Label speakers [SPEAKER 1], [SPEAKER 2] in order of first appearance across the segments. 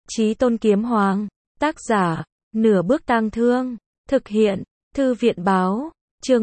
[SPEAKER 1] Chí Tôn Kiếm Hoàng, tác giả, Nửa Bước Tang Thương, thực hiện, Thư viện báo, chương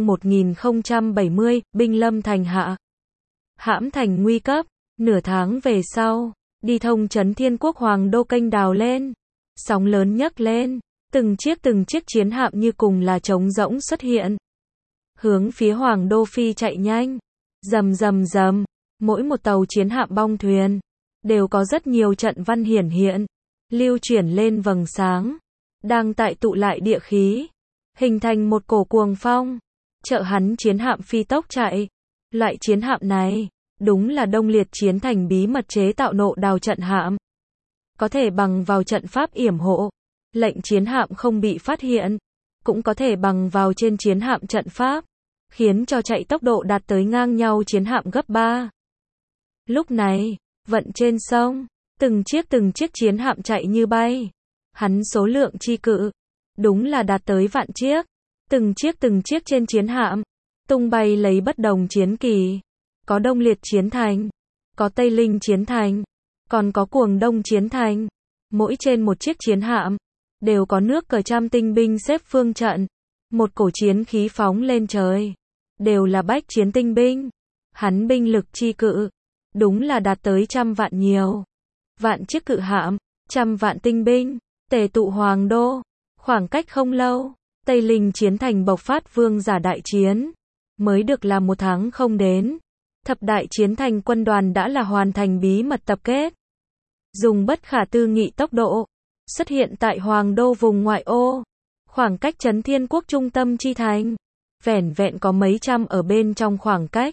[SPEAKER 1] 1070, binh lâm thành hạ. Hãm thành nguy cấp, nửa tháng về sau, đi thông trấn Thiên Quốc Hoàng đô kênh đào lên, sóng lớn nhấc lên, từng chiếc chiến hạm như cùng là trống rỗng xuất hiện. Hướng phía Hoàng đô phi chạy nhanh, rầm rầm rầm, mỗi một tàu chiến hạm bong thuyền, đều có rất nhiều trận văn hiển hiện, lưu chuyển lên vầng sáng, đang tại tụ lại địa khí, hình thành một cổ cuồng phong, trợ hắn chiến hạm phi tốc chạy. Loại chiến hạm này, đúng là Đông Liệt Chiến Thành bí mật chế tạo nộ đào trận hạm. Có thể bằng vào trận pháp yểm hộ, lệnh chiến hạm không bị phát hiện, cũng có thể bằng vào trên chiến hạm trận pháp, khiến cho chạy tốc độ đạt tới ngang nhau chiến hạm gấp 3. Lúc này, vận trên sông, từng chiếc chiến hạm chạy như bay. Hắn số lượng chi cự, đúng là đạt tới vạn chiếc. Từng chiếc trên chiến hạm, tung bay lấy bất đồng chiến kỳ. Có Đông Liệt Chiến Thành, có Tây Linh Chiến Thành, còn có Cuồng Đông Chiến Thành. Mỗi trên một chiếc chiến hạm, đều có nước cờ trăm tinh binh xếp phương trận. Một cổ chiến khí phóng lên trời. Đều là bách chiến tinh binh. Hắn binh lực chi cự, đúng là đạt tới 100 vạn nhiều. Vạn chiếc cự hạm, 100 vạn tinh binh, tề tụ Hoàng đô. Khoảng cách không lâu, Tây Linh Chiến Thành bộc phát vương giả đại chiến. Mới được là 1 tháng không đến, thập đại chiến thành quân đoàn đã là hoàn thành bí mật tập kết. Dùng bất khả tư nghị tốc độ, xuất hiện tại Hoàng đô vùng ngoại ô. Khoảng cách trấn Thiên Quốc trung tâm chi thành, vẻn vẹn có mấy trăm ở bên trong khoảng cách.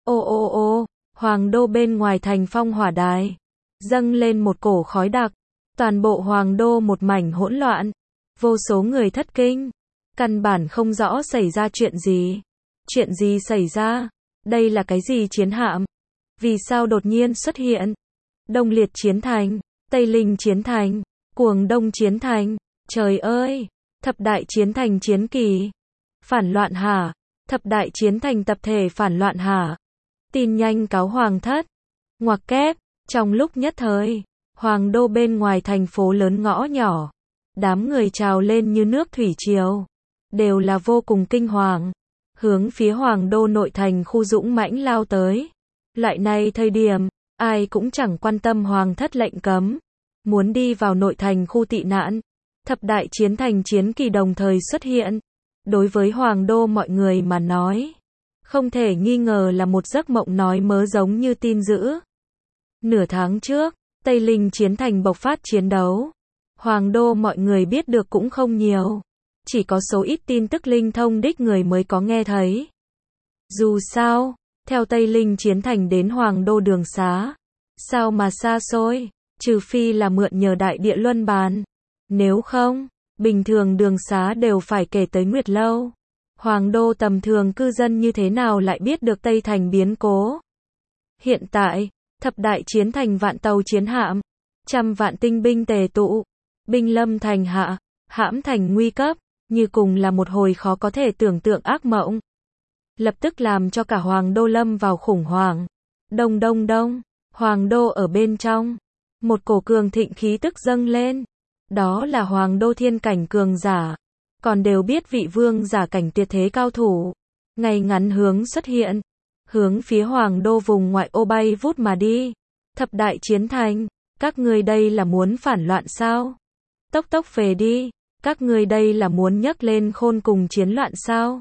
[SPEAKER 1] Ô, Hoàng đô bên ngoài thành phong hỏa đài, dâng lên một cổ khói đặc. Toàn bộ Hoàng đô một mảnh hỗn loạn, vô số người thất kinh, căn bản không rõ xảy ra chuyện gì. Chuyện gì xảy ra? Đây là cái gì chiến hạm? Vì sao đột nhiên xuất hiện? Đông Liệt Chiến Thành, Tây Linh Chiến Thành, Cuồng Đông Chiến Thành. Trời ơi! Thập đại chiến thành chiến kỳ. Phản loạn hả? Thập đại chiến thành tập thể phản loạn hả? Tin nhanh cáo Hoàng thất. Ngoặc kép, trong lúc nhất thời, Hoàng đô bên ngoài thành phố lớn ngõ nhỏ, đám người trào lên như nước thủy triều, đều là vô cùng kinh hoàng, hướng phía Hoàng đô nội thành khu dũng mãnh lao tới. Loại này thời điểm, ai cũng chẳng quan tâm Hoàng thất lệnh cấm, muốn đi vào nội thành khu tị nạn. Thập đại chiến thành chiến kỳ đồng thời xuất hiện. Đối với Hoàng đô mọi người mà nói, không thể nghi ngờ là một giấc mộng nói mớ giống như tin dữ. Nửa tháng trước, Tây Linh Chiến Thành bộc phát chiến đấu. Hoàng đô mọi người biết được cũng không nhiều. Chỉ có số ít tin tức linh thông đích người mới có nghe thấy. Dù sao, theo Tây Linh Chiến Thành đến Hoàng đô đường xá, sao mà xa xôi, trừ phi là mượn nhờ đại địa luân bàn. Nếu không, bình thường đường xá đều phải kể tới Nguyệt Lâu. Hoàng đô tầm thường cư dân như thế nào lại biết được Tây Thành biến cố. Hiện tại, thập đại chiến thành vạn tàu chiến hạm, 100 vạn tinh binh tề tụ, binh lâm thành hạ, hãm thành nguy cấp, như cùng là một hồi khó có thể tưởng tượng ác mộng. Lập tức làm cho cả Hoàng đô lâm vào khủng hoảng. Đông, Hoàng đô ở bên trong, một cổ cường thịnh khí tức dâng lên. Đó là Hoàng đô thiên cảnh cường giả, còn đều biết vị vương giả cảnh tuyệt thế cao thủ, ngay ngắn hướng xuất hiện, hướng phía Hoàng đô vùng ngoại ô bay vút mà đi. Thập đại chiến thành, các ngươi đây là muốn phản loạn sao? Tốc về đi, các ngươi đây là muốn nhấc lên khôn cùng chiến loạn sao?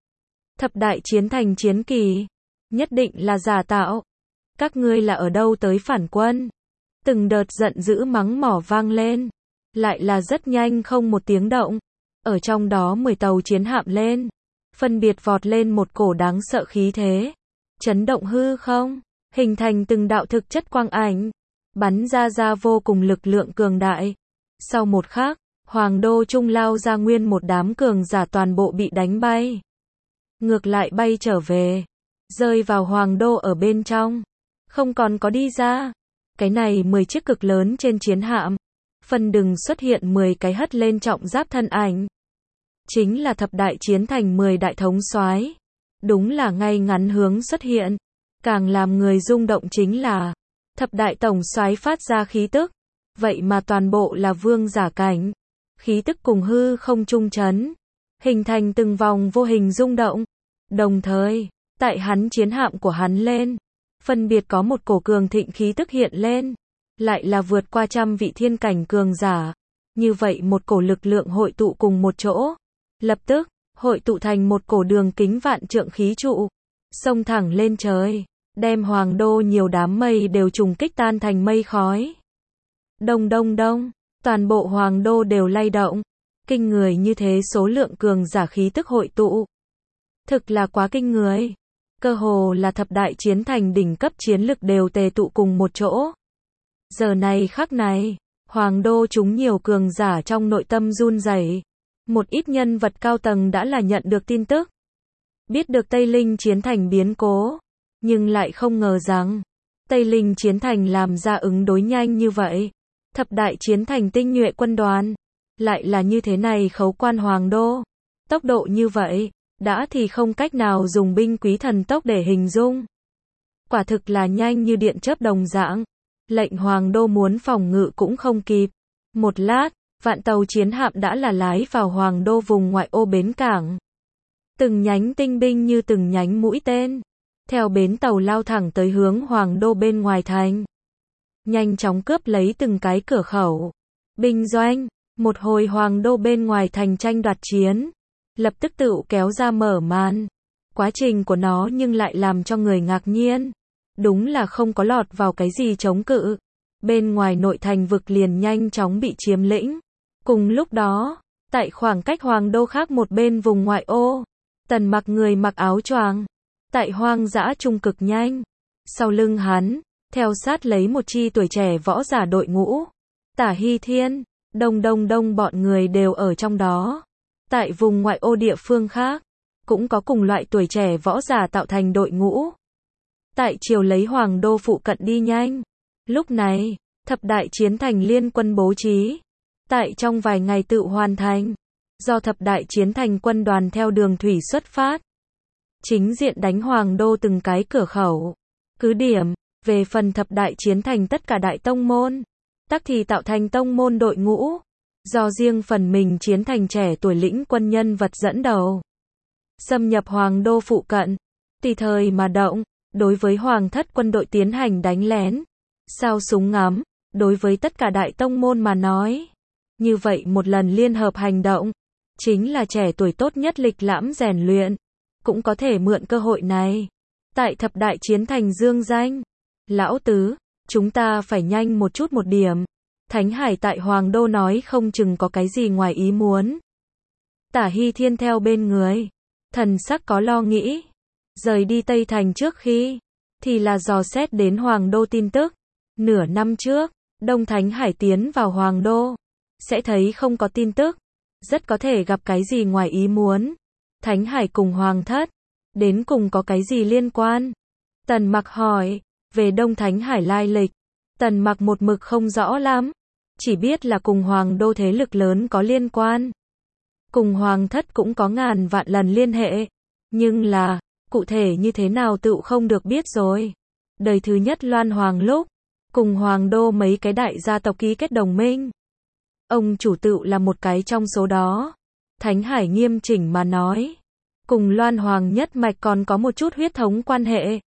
[SPEAKER 1] Thập đại chiến thành chiến kỳ, nhất định là giả tạo. Các ngươi là ở đâu tới phản quân? Từng đợt giận dữ mắng mỏ vang lên. Lại là rất nhanh không một tiếng động. Ở trong đó 10 tàu chiến hạm lên, phân biệt vọt lên một cổ đáng sợ khí thế, chấn động hư không, hình thành từng đạo thực chất quang ảnh, bắn ra vô cùng lực lượng cường đại. Sau một khắc, Hoàng đô trung lao ra nguyên một đám cường giả toàn bộ bị đánh bay. Ngược lại bay trở về, rơi vào Hoàng đô ở bên trong, không còn có đi ra. Cái này 10 chiếc cực lớn trên chiến hạm, phần đừng xuất hiện 10 cái hất lên trọng giáp thân ảnh. Chính là thập đại chiến thành 10 đại thống soái. Đúng là ngay ngắn hướng xuất hiện. Càng làm người rung động chính là thập đại tổng soái phát ra khí tức, vậy mà toàn bộ là vương giả cảnh. Khí tức cùng hư không chung chấn, hình thành từng vòng vô hình rung động. Đồng thời, tại hắn chiến hạm của hắn lên, phân biệt có một cổ cường thịnh khí tức hiện lên, lại là vượt qua trăm vị thiên cảnh cường giả. Như vậy một cổ lực lượng hội tụ cùng một chỗ, lập tức hội tụ thành một cổ đường kính vạn trượng khí trụ, xông thẳng lên trời, đem Hoàng Đô nhiều đám mây đều trùng kích tan thành mây khói. Đông đông đông, toàn bộ Hoàng Đô đều lay động, kinh người như thế số lượng cường giả khí tức hội tụ. Thực là quá kinh người, cơ hồ là thập đại chiến thành đỉnh cấp chiến lực đều tề tụ cùng một chỗ. Giờ này khắc này, Hoàng Đô chúng nhiều cường giả trong nội tâm run rẩy. Một ít nhân vật cao tầng đã là nhận được tin tức, biết được Tây Linh chiến thành biến cố, nhưng lại không ngờ rằng Tây Linh chiến thành làm ra ứng đối nhanh như vậy. Thập đại chiến thành tinh nhuệ quân đoàn lại là như thế này khấu quan Hoàng Đô. Tốc độ như vậy, đã thì không cách nào dùng binh quý thần tốc để hình dung. Quả thực là nhanh như điện chớp đồng dạng, lệnh Hoàng Đô muốn phòng ngự cũng không kịp. Một lát, vạn tàu chiến hạm đã là lái vào Hoàng Đô vùng ngoại ô bến cảng. Từng nhánh tinh binh như từng nhánh mũi tên, theo bến tàu lao thẳng tới hướng Hoàng Đô bên ngoài thành. Nhanh chóng cướp lấy từng cái cửa khẩu, binh doanh, một hồi Hoàng Đô bên ngoài thành tranh đoạt chiến, lập tức tự kéo ra mở màn. Quá trình của nó nhưng lại làm cho người ngạc nhiên. Đúng là không có lọt vào cái gì chống cự. Bên ngoài nội thành vực liền nhanh chóng bị chiếm lĩnh. Cùng lúc đó, tại khoảng cách Hoàng Đô khác một bên vùng ngoại ô, Tần Mặc người mặc áo choàng, tại hoang dã trung cực nhanh. Sau lưng hắn, theo sát lấy một chi tuổi trẻ võ giả đội ngũ. Tả Hy Thiên, Đông Đông Đông bọn người đều ở trong đó. Tại vùng ngoại ô địa phương khác, cũng có cùng loại tuổi trẻ võ giả tạo thành đội ngũ. Tại chiều lấy Hoàng Đô phụ cận đi nhanh. Lúc này, thập đại chiến thành liên quân bố trí. Tại trong vài ngày tự hoàn thành. Do thập đại chiến thành quân đoàn theo đường thủy xuất phát. Chính diện đánh Hoàng Đô từng cái cửa khẩu. Cứ điểm, về phần thập đại chiến thành tất cả đại tông môn. Tắc thì tạo thành tông môn đội ngũ. Do riêng phần mình chiến thành trẻ tuổi lĩnh quân nhân vật dẫn đầu. Xâm nhập Hoàng Đô phụ cận. Tùy thời mà động. Đối với Hoàng thất quân đội tiến hành đánh lén. Sao súng ngắm. Đối với tất cả đại tông môn mà nói. Như vậy một lần liên hợp hành động. Chính là trẻ tuổi tốt nhất lịch lãm rèn luyện. Cũng có thể mượn cơ hội này. Tại thập đại chiến thành dương danh. Lão tứ, chúng ta phải nhanh một chút một điểm. Thánh Hải tại Hoàng Đô nói không chừng có cái gì ngoài ý muốn. Tả Hy Thiên theo bên người. Thần sắc có lo nghĩ. Rời đi Tây Thành trước khi, thì là dò xét đến Hoàng Đô tin tức. Nửa năm trước, Đông Thánh Hải tiến vào Hoàng Đô. Sẽ thấy không có tin tức. Rất có thể gặp cái gì ngoài ý muốn. Thánh Hải cùng Hoàng thất. Đến cùng có cái gì liên quan? Tần Mặc hỏi. Về Đông Thánh Hải lai lịch. Tần Mặc một mực không rõ lắm. Chỉ biết là cùng Hoàng Đô thế lực lớn có liên quan. Cùng Hoàng thất cũng có ngàn vạn lần liên hệ. Nhưng là, cụ thể như thế nào tự không được biết rồi. Đời thứ nhất Loan Hoàng lúc, cùng Hoàng Đô mấy cái đại gia tộc ký kết đồng minh. Ông chủ tự là một cái trong số đó. Thánh Hải nghiêm chỉnh mà nói. Cùng Loan Hoàng nhất mạch còn có một chút huyết thống quan hệ.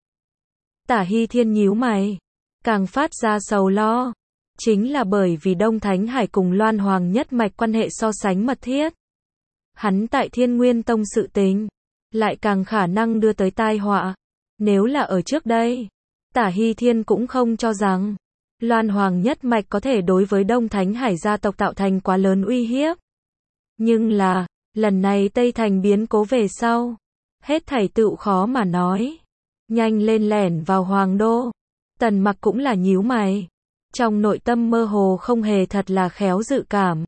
[SPEAKER 1] Tả Hy Thiên nhíu mày. Càng phát ra sầu lo. Chính là bởi vì Đông Thánh Hải cùng Loan Hoàng nhất mạch quan hệ so sánh mật thiết. Hắn tại Thiên Nguyên Tông sự tình. Lại càng khả năng đưa tới tai họa. Nếu là ở trước đây, Tả Hy Thiên cũng không cho rằng Loan Hoàng nhất mạch có thể đối với Đông Thánh Hải gia tộc tạo thành quá lớn uy hiếp. Nhưng là, lần này Tây Thành biến cố về sau, hết thảy tựu khó mà nói. Nhanh lên lẻn vào Hoàng Đô. Tần Mặc cũng là nhíu mày. Trong nội tâm mơ hồ không hề thật là khéo dự cảm.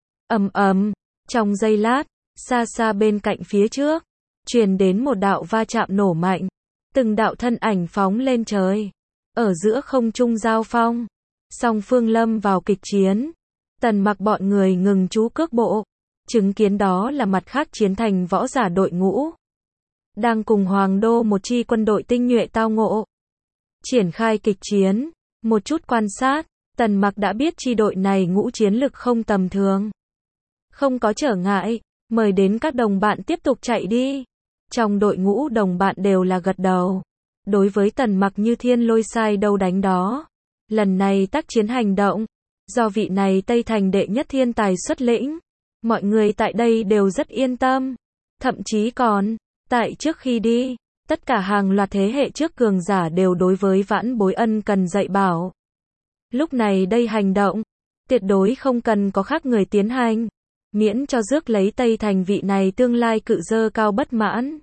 [SPEAKER 1] Trong giây lát, xa xa bên cạnh phía trước, truyền đến một đạo va chạm nổ mạnh. Từng đạo thân ảnh phóng lên trời. Ở giữa không trung giao phong. Song phương lâm vào kịch chiến. Tần Mặc bọn người ngừng trú cước bộ. Chứng kiến đó là mặt khác chiến thành võ giả đội ngũ. Đang cùng Hoàng Đô một chi quân đội tinh nhuệ tao ngộ. Triển khai kịch chiến. Một chút quan sát. Tần Mặc đã biết chi đội này ngũ chiến lực không tầm thường. Không có trở ngại, mời đến các đồng bạn tiếp tục chạy đi. Trong đội ngũ đồng bạn đều là gật đầu. Đối với Tần Mặc như thiên lôi sai đâu đánh đó. Lần này tác chiến hành động, do vị này Tây Thành đệ nhất thiên tài xuất lĩnh, mọi người tại đây đều rất yên tâm. Thậm chí còn, tại trước khi đi, tất cả hàng loạt thế hệ trước cường giả đều đối với vãn bối ân cần dạy bảo. Lúc này đây hành động, tuyệt đối không cần có khác người tiến hành, miễn cho rước lấy Tây Thành vị này tương lai cự dơ cao bất mãn.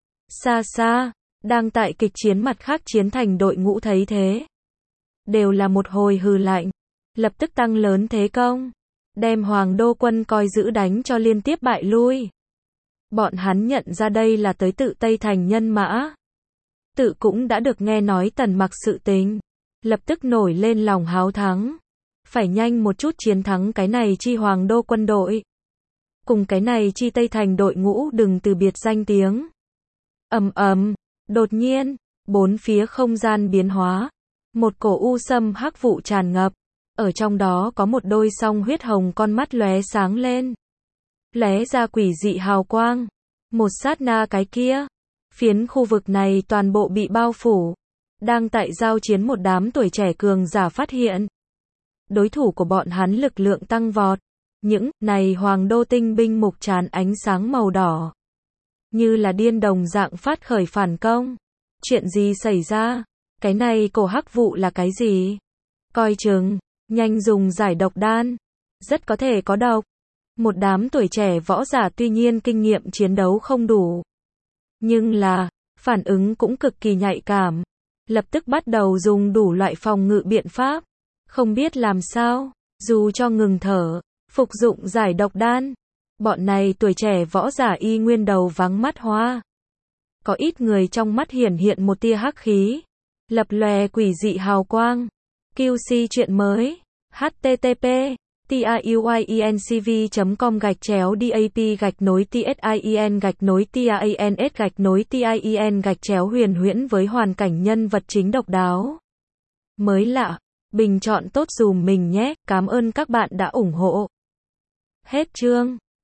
[SPEAKER 1] Xa xa, đang tại kịch chiến mặt khác chiến thành đội ngũ thấy thế. Đều là một hồi hừ lạnh, lập tức tăng lớn thế công, đem Hoàng Đô quân coi giữ đánh cho liên tiếp bại lui. Bọn hắn nhận ra đây là tới tự Tây Thành nhân mã. Tự cũng đã được nghe nói Tần Mặc sự tình, lập tức nổi lên lòng háo thắng. Phải nhanh một chút chiến thắng cái này chi Hoàng Đô quân đội. Cùng cái này chi Tây Thành đội ngũ đừng từ biệt danh tiếng. Ầm ầm, đột nhiên, bốn phía không gian biến hóa. Một cổ u sâm hắc vụ tràn ngập. Ở trong đó có một đôi song huyết hồng con mắt lóe sáng lên. Lóe ra quỷ dị hào quang. Một sát na cái kia, phiến khu vực này toàn bộ bị bao phủ. Đang tại giao chiến một đám tuổi trẻ cường giả phát hiện. Đối thủ của bọn hắn lực lượng tăng vọt. Những này Hoàng Đô tinh binh mục tràn ánh sáng màu đỏ. Như là điên đồng dạng phát khởi phản công. Chuyện gì xảy ra? Cái này cổ hắc vụ là cái gì? Coi chừng, nhanh dùng giải độc đan. Rất có thể có độc. Một đám tuổi trẻ võ giả tuy nhiên kinh nghiệm chiến đấu không đủ. Nhưng là, phản ứng cũng cực kỳ nhạy cảm. Lập tức bắt đầu dùng đủ loại phòng ngự biện pháp. Không biết làm sao, dù cho ngừng thở, phục dụng giải độc đan. Bọn này tuổi trẻ võ giả y nguyên đầu vắng mắt hoa. Có ít người trong mắt hiển hiện một tia hắc khí. Lập lòe quỷ dị hào quang. QC chuyện mới. http tiuyencv.com/dap-tin-tin-huyền huyễn với hoàn cảnh nhân vật chính độc đáo. Mới lạ, bình chọn tốt dùm mình nhé, cảm ơn các bạn đã ủng hộ. Hết chương.